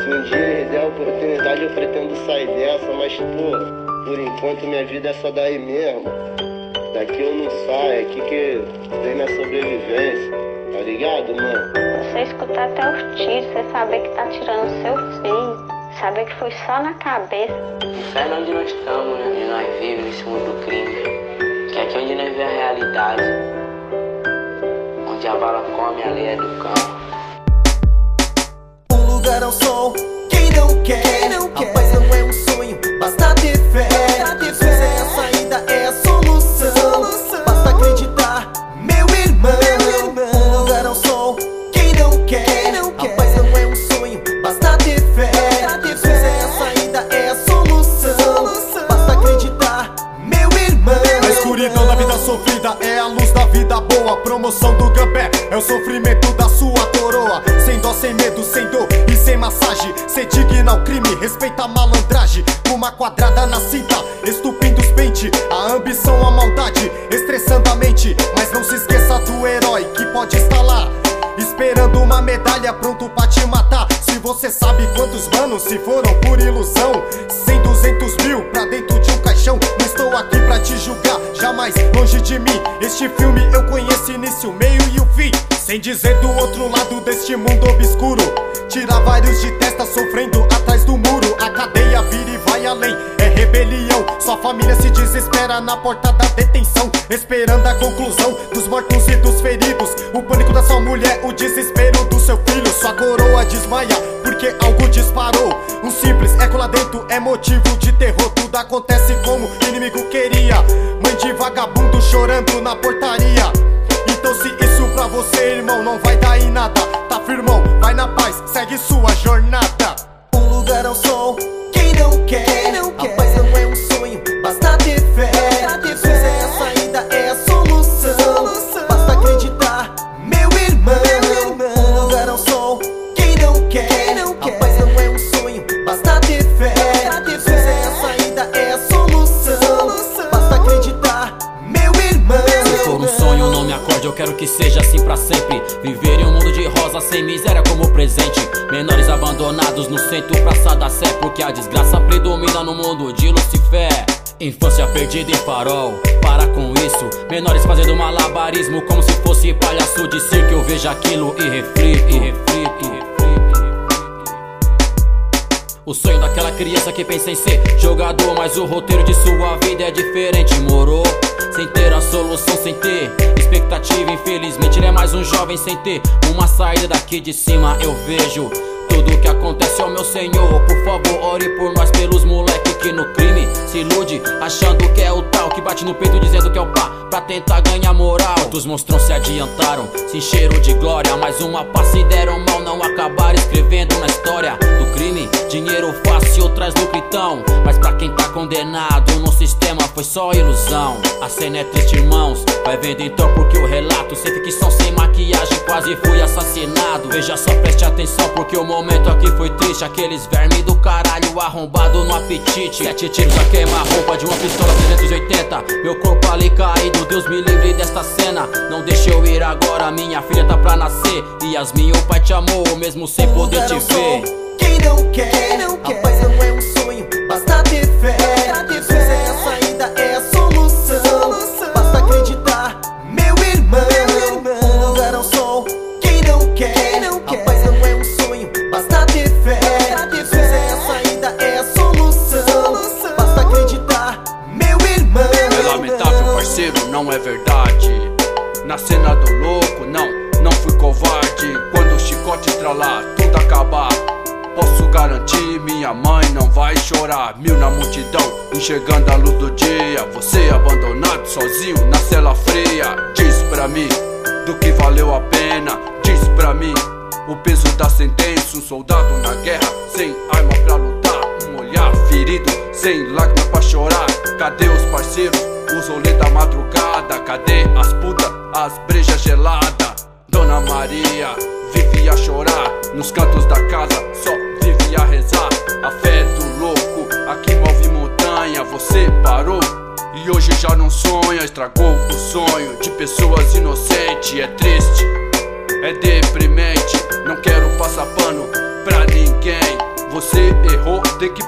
Se um dia me der a oportunidade eu pretendo sair dessa, mas pô, por enquanto minha vida é só daí mesmo. Daqui eu não saio, é aqui que vem minha sobrevivência, tá ligado, mano? Você escutar até os tiros, você saber que tá tirando o seu filho, saber que foi só na cabeça. Inferno onde nós estamos, né? Onde nós vivemos nesse mundo do crime. Que é aqui onde nós vemos a realidade. Onde a bala come, a lei é do cão. Um lugar ao sol, quem não quer? A paz não é um sonho, basta ter fé. Jesus é a saída, é a solução. Basta acreditar, meu irmão. Um lugar ao sol, quem não quer? A paz não é um sonho, basta ter fé. Jesus é a saída, é a solução. Basta acreditar, meu irmão. A escuridão da vida sofrida é a luz da vida boa. Promoção do Gambé é o sofrimento da sua coroa. Sem dó, sem medo, sem dor e sem massagem. Ser digno ao crime, respeita a malandragem. Uma quadrada na cinta, estupindo os pente. A ambição, a maldade, estressando a mente. Mas não se esqueça do herói que pode estar lá, esperando uma medalha, pronto pra te matar. Se você sabe quantos manos se foram por ilusão, 100, 200 mil pra dentro de um caixão. Não estou aqui pra te julgar, jamais longe de mim. Este filme eu conheço início, meio e o fim. Sem dizer do outro lado deste mundo obscuro, tira vários de testa sofrendo atrás do muro. A cadeia vira e vai além, é rebelião. Sua família se desespera na porta da detenção, esperando a conclusão dos mortos e dos feridos. O pânico da sua mulher, o desespero do seu filho. Sua coroa desmaia porque algo disparou. Um simples eco lá dentro é motivo de terror. Tudo acontece como o inimigo queria. Mãe de vagabundo chorando na portaria. Então se isso pra você, irmão, não vai dar em nada, tá firmão, vai na paz, segue sua jornada. Um lugar ao sol, quem não quer? A paz não é um sonho, basta ter fé. Jesus é a saída, é a solução. Basta acreditar, meu irmão. Um lugar ao sol, quem não quer? A paz não é um sonho, basta ter fé. Jesus é a saída, é a solução. Basta acreditar, meu irmão. Se for um sonho, não me acorde, eu quero que seja assim pra sempre. Viver em um mundo de rosa sem miséria como presente. Menores abandonados no centro, praça da sé, porque a desgraça predomina no mundo de Lucifer. Infância perdida em farol, para com isso. Menores fazendo malabarismo como se fosse palhaço de circo. Eu vejo aquilo e reflito. O sonho daquela criança que pensa em ser jogador, mas o roteiro de sua vida é diferente, moro? Sem ter a solução, sem ter expectativa, infelizmente ele é mais um jovem sem ter uma saída. Daqui de cima eu vejo tudo que acontece, ó meu Senhor. Por favor, ore por nós, pelos moleque que no crime se ilude, achando que é o tal, que bate no peito dizendo que é o pá, pra tentar ganhar moral. Dos monstrões se adiantaram, se encheram de glória. Mais uma pá se deram mal, não acabaram escrevendo na história do crime. Dinheiro fácil traz lucritão, mas pra quem tá condenado no sistema foi só ilusão. A cena é triste, irmãos, vai vendo então porque o relato sem ficção, sem maquiagem, quase fui assassinado. Veja só, preste atenção porque o momento aqui foi triste. Aqueles vermes do caralho arrombado no apetite. 7 tiros a queima-roupa de uma pistola 380. Meu corpo ali caído, Deus me livre desta cena. Não deixe eu ir agora, minha filha tá pra nascer. Yasmin, o pai te amou, mesmo sem poder te ver. Quem não quer? A paz não é um sonho, basta ter fé. Jesus é a saída, é a solução. Basta acreditar, meu irmão. Um lugar ao sol, quem não quer? A paz não é um sonho, basta ter fé. Jesus é a saída, é a solução. Basta acreditar, meu irmão. É lamentável, parceiro, não é verdade. Na cena do louco, não fui covarde. Quando o chicote estralar, tudo acabar, posso garantir, minha mãe não vai chorar. Mil na multidão, enxergando a luz do dia. Você abandonado, sozinho, na cela fria. Diz pra mim, do que valeu a pena. Diz pra mim, o peso da sentença. Um soldado na guerra, sem arma pra lutar. Um olhar ferido, sem lágrimas pra chorar. Cadê os parceiros, os rolês da madrugada? Cadê as putas, as brejas geladas? Dona Maria vivia a chorar, nos cantos da casa só vivia a rezar. A fé do louco aqui move montanha. Você parou e hoje já não sonha. Estragou o sonho de pessoas inocentes. É triste, é deprimente. Não quero passar pano pra ninguém.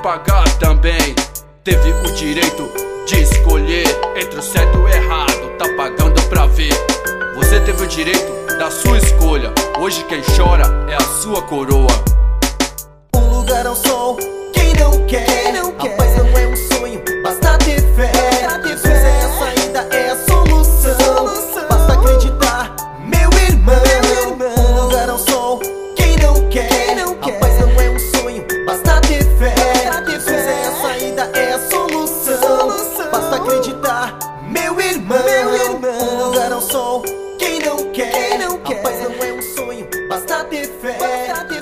pagar também. Teve o direito de escolher entre o certo e o errado, tá pagando pra ver. Você teve o direito da sua escolha, hoje quem chora é a sua coroa. Um lugar ao sol, quem não quer? A paz não é um sonho, basta ter fé. Jesus é a saída, é a solução. Basta acreditar, meu irmão. Um lugar ao sol, quem não quer? A paz não é um sonho, basta ter fé. Jesus é a saída, é a solução. Basta acreditar, meu irmão. Um lugar ao sol, quem não quer? A paz não é um sonho, basta ter fé.